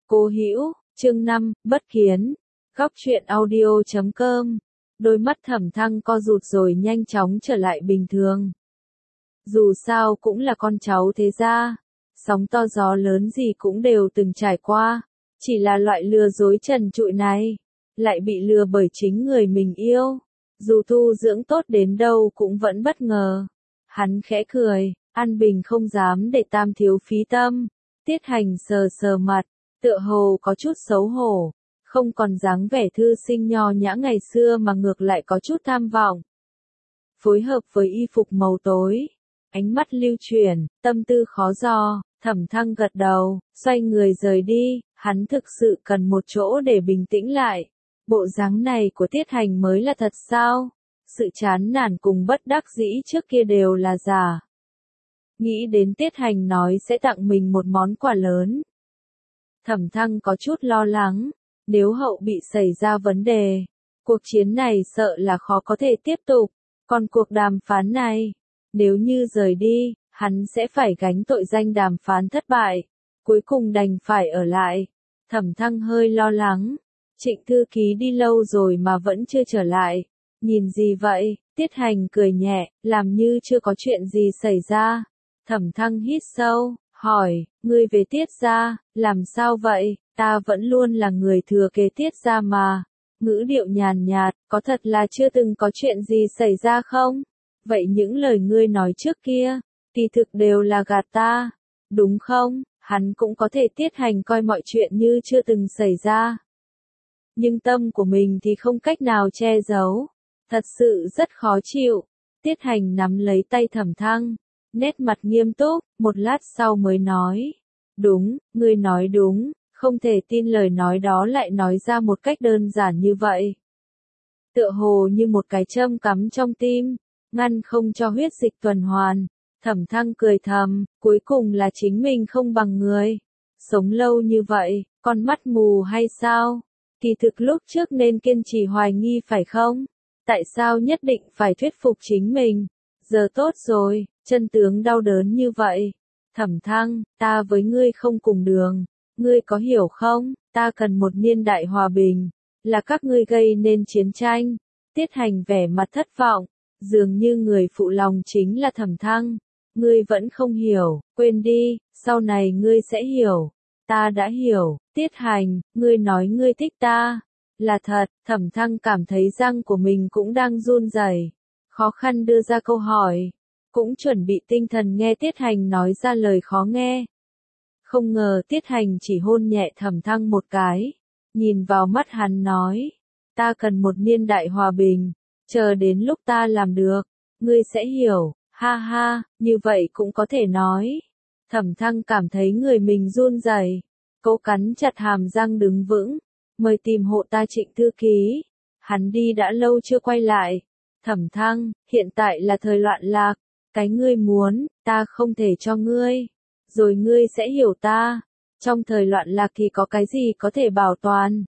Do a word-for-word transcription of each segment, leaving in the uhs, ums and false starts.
Cố Hữu, chương năm, Bất Kiến. Góc truyện audio chấm com. Đôi mắt Thẩm Thăng co rụt rồi nhanh chóng trở lại bình thường. Dù sao cũng là con cháu thế gia, sóng to gió lớn gì cũng đều từng trải qua, chỉ là loại lừa dối trần trụi này, lại bị lừa bởi chính người mình yêu. Dù tu dưỡng tốt đến đâu cũng vẫn bất ngờ. Hắn khẽ cười, An Bình không dám để Tam thiếu phí tâm. Tiết Hành sờ sờ mặt, tựa hồ có chút xấu hổ, không còn dáng vẻ thư sinh nho nhã ngày xưa mà ngược lại có chút tham vọng. Phối hợp với y phục màu tối, ánh mắt lưu chuyển, tâm tư khó dò, Thẩm Thăng gật đầu, xoay người rời đi, hắn thực sự cần một chỗ để bình tĩnh lại. Bộ dáng này của Tiết Hành mới là thật sao? Sự chán nản cùng bất đắc dĩ trước kia đều là giả. Nghĩ đến Tiết Hành nói sẽ tặng mình một món quà lớn, Thẩm Thăng có chút lo lắng, nếu hậu bị xảy ra vấn đề, cuộc chiến này sợ là khó có thể tiếp tục, còn cuộc đàm phán này, nếu như rời đi, hắn sẽ phải gánh tội danh đàm phán thất bại, cuối cùng đành phải ở lại. Thẩm Thăng hơi lo lắng, Trịnh thư ký đi lâu rồi mà vẫn chưa trở lại, nhìn gì vậy? Tiết Hành cười nhẹ, làm như chưa có chuyện gì xảy ra. Thẩm Thăng hít sâu, hỏi, ngươi về Tiết gia, làm sao vậy? Ta vẫn luôn là người thừa kế Tiết gia mà. Ngữ điệu nhàn nhạt, có thật là chưa từng có chuyện gì xảy ra không? Vậy những lời ngươi nói trước kia, kỳ thực đều là gạt ta, đúng không? Hắn cũng có thể Tiết Hành coi mọi chuyện như chưa từng xảy ra. Nhưng tâm của mình thì không cách nào che giấu, thật sự rất khó chịu. Tiết Hành nắm lấy tay Thẩm Thăng, nét mặt nghiêm túc, một lát sau mới nói, đúng, ngươi nói đúng, không thể tin lời nói đó lại nói ra một cách đơn giản như vậy. Tựa hồ như một cái châm cắm trong tim, ngăn không cho huyết dịch tuần hoàn. Thẩm Thăng cười thầm, cuối cùng là chính mình không bằng người. Sống lâu như vậy, con mắt mù hay sao? Kỳ thực lúc trước nên kiên trì hoài nghi phải không? Tại sao nhất định phải thuyết phục chính mình? Giờ tốt rồi, chân tướng đau đớn như vậy. Thẩm Thăng, ta với ngươi không cùng đường. Ngươi có hiểu không? Ta cần một niên đại hòa bình. Là các ngươi gây nên chiến tranh. Tiết Hành vẻ mặt thất vọng. Dường như người phụ lòng chính là Thẩm Thăng. Ngươi vẫn không hiểu, quên đi, sau này ngươi sẽ hiểu. Ta đã hiểu, Tiết Hành, ngươi nói ngươi thích ta. Là thật, Thẩm Thăng cảm thấy răng của mình cũng đang run rẩy, khó khăn đưa ra câu hỏi, cũng chuẩn bị tinh thần nghe Tiết Hành nói ra lời khó nghe. Không ngờ Tiết Hành chỉ hôn nhẹ Thẩm Thăng một cái, nhìn vào mắt hắn nói, ta cần một niên đại hòa bình, chờ đến lúc ta làm được, ngươi sẽ hiểu, ha ha, như vậy cũng có thể nói. Thẩm Thăng cảm thấy người mình run rẩy, cố cắn chặt hàm răng đứng vững, mời tìm hộ ta Trịnh thư ký. Hắn đi đã lâu chưa quay lại. Thẩm Thăng, hiện tại là thời loạn lạc, cái ngươi muốn, ta không thể cho ngươi, rồi ngươi sẽ hiểu ta. Trong thời loạn lạc thì có cái gì có thể bảo toàn?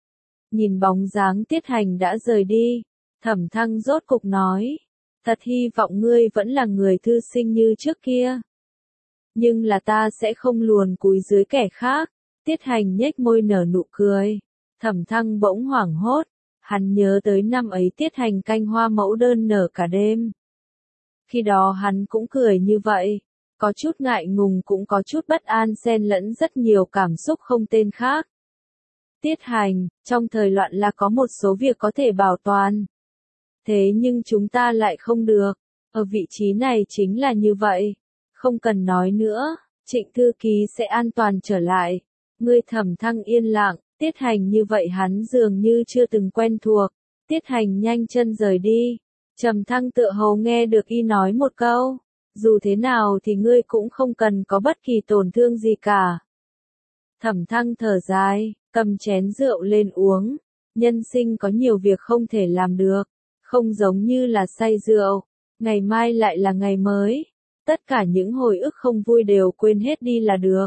Nhìn bóng dáng Tiết Hành đã rời đi, Thẩm Thăng rốt cục nói, thật hy vọng ngươi vẫn là người thư sinh như trước kia. Nhưng là ta sẽ không luồn cúi dưới kẻ khác. Tiết Hành nhếch môi nở nụ cười. Thẩm Thăng bỗng hoảng hốt, hắn nhớ tới năm ấy Tiết Hành canh hoa mẫu đơn nở cả đêm. Khi đó hắn cũng cười như vậy, có chút ngại ngùng cũng có chút bất an xen lẫn rất nhiều cảm xúc không tên khác. Tiết Hành, trong thời loạn là có một số việc có thể bảo toàn. Thế nhưng chúng ta lại không được, ở vị trí này chính là như vậy. Không cần nói nữa, Trịnh thư ký sẽ an toàn trở lại. Ngươi Thẩm Thăng yên lặng, Tiết Hành như vậy hắn dường như chưa từng quen thuộc. Tiết Hành nhanh chân rời đi. Trầm Thăng tựa hồ nghe được y nói một câu, dù thế nào thì ngươi cũng không cần có bất kỳ tổn thương gì cả. Thẩm Thăng thở dài, cầm chén rượu lên uống. Nhân sinh có nhiều việc không thể làm được, không giống như là say rượu. Ngày mai lại là ngày mới. Tất cả những hồi ức không vui đều quên hết đi là được.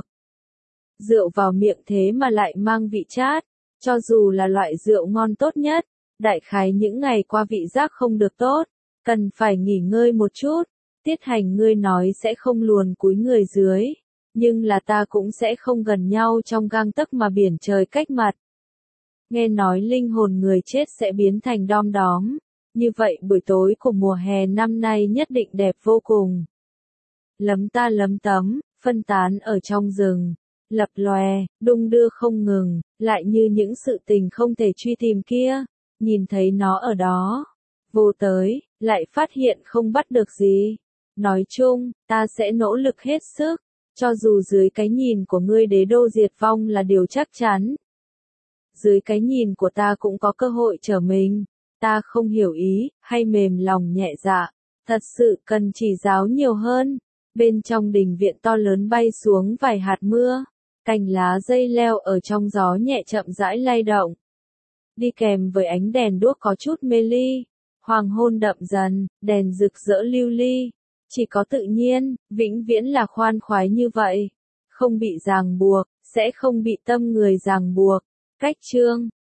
Rượu vào miệng thế mà lại mang vị chát, cho dù là loại rượu ngon tốt nhất, đại khái những ngày qua vị giác không được tốt, cần phải nghỉ ngơi một chút. Tiết Hành ngươi nói sẽ không luồn cúi người dưới, nhưng là ta cũng sẽ không gần nhau trong gang tấc mà biển trời cách mặt. Nghe nói linh hồn người chết sẽ biến thành đom đóm, như vậy buổi tối của mùa hè năm nay nhất định đẹp vô cùng. Lấm ta lấm tấm, phân tán ở trong rừng, lập lòe, đung đưa không ngừng, lại như những sự tình không thể truy tìm kia, nhìn thấy nó ở đó, vô tới, lại phát hiện không bắt được gì. Nói chung, ta sẽ nỗ lực hết sức, cho dù dưới cái nhìn của ngươi đế đô diệt vong là điều chắc chắn. Dưới cái nhìn của ta cũng có cơ hội trở mình, ta không hiểu ý, hay mềm lòng nhẹ dạ, thật sự cần chỉ giáo nhiều hơn. Bên trong đình viện to lớn bay xuống vài hạt mưa, cành lá dây leo ở trong gió nhẹ chậm rãi lay động. Đi kèm với ánh đèn đuốc có chút mê ly, hoàng hôn đậm dần, đèn rực rỡ lưu ly. Chỉ có tự nhiên, vĩnh viễn là khoan khoái như vậy. Không bị ràng buộc, sẽ không bị tâm người ràng buộc. Cách chương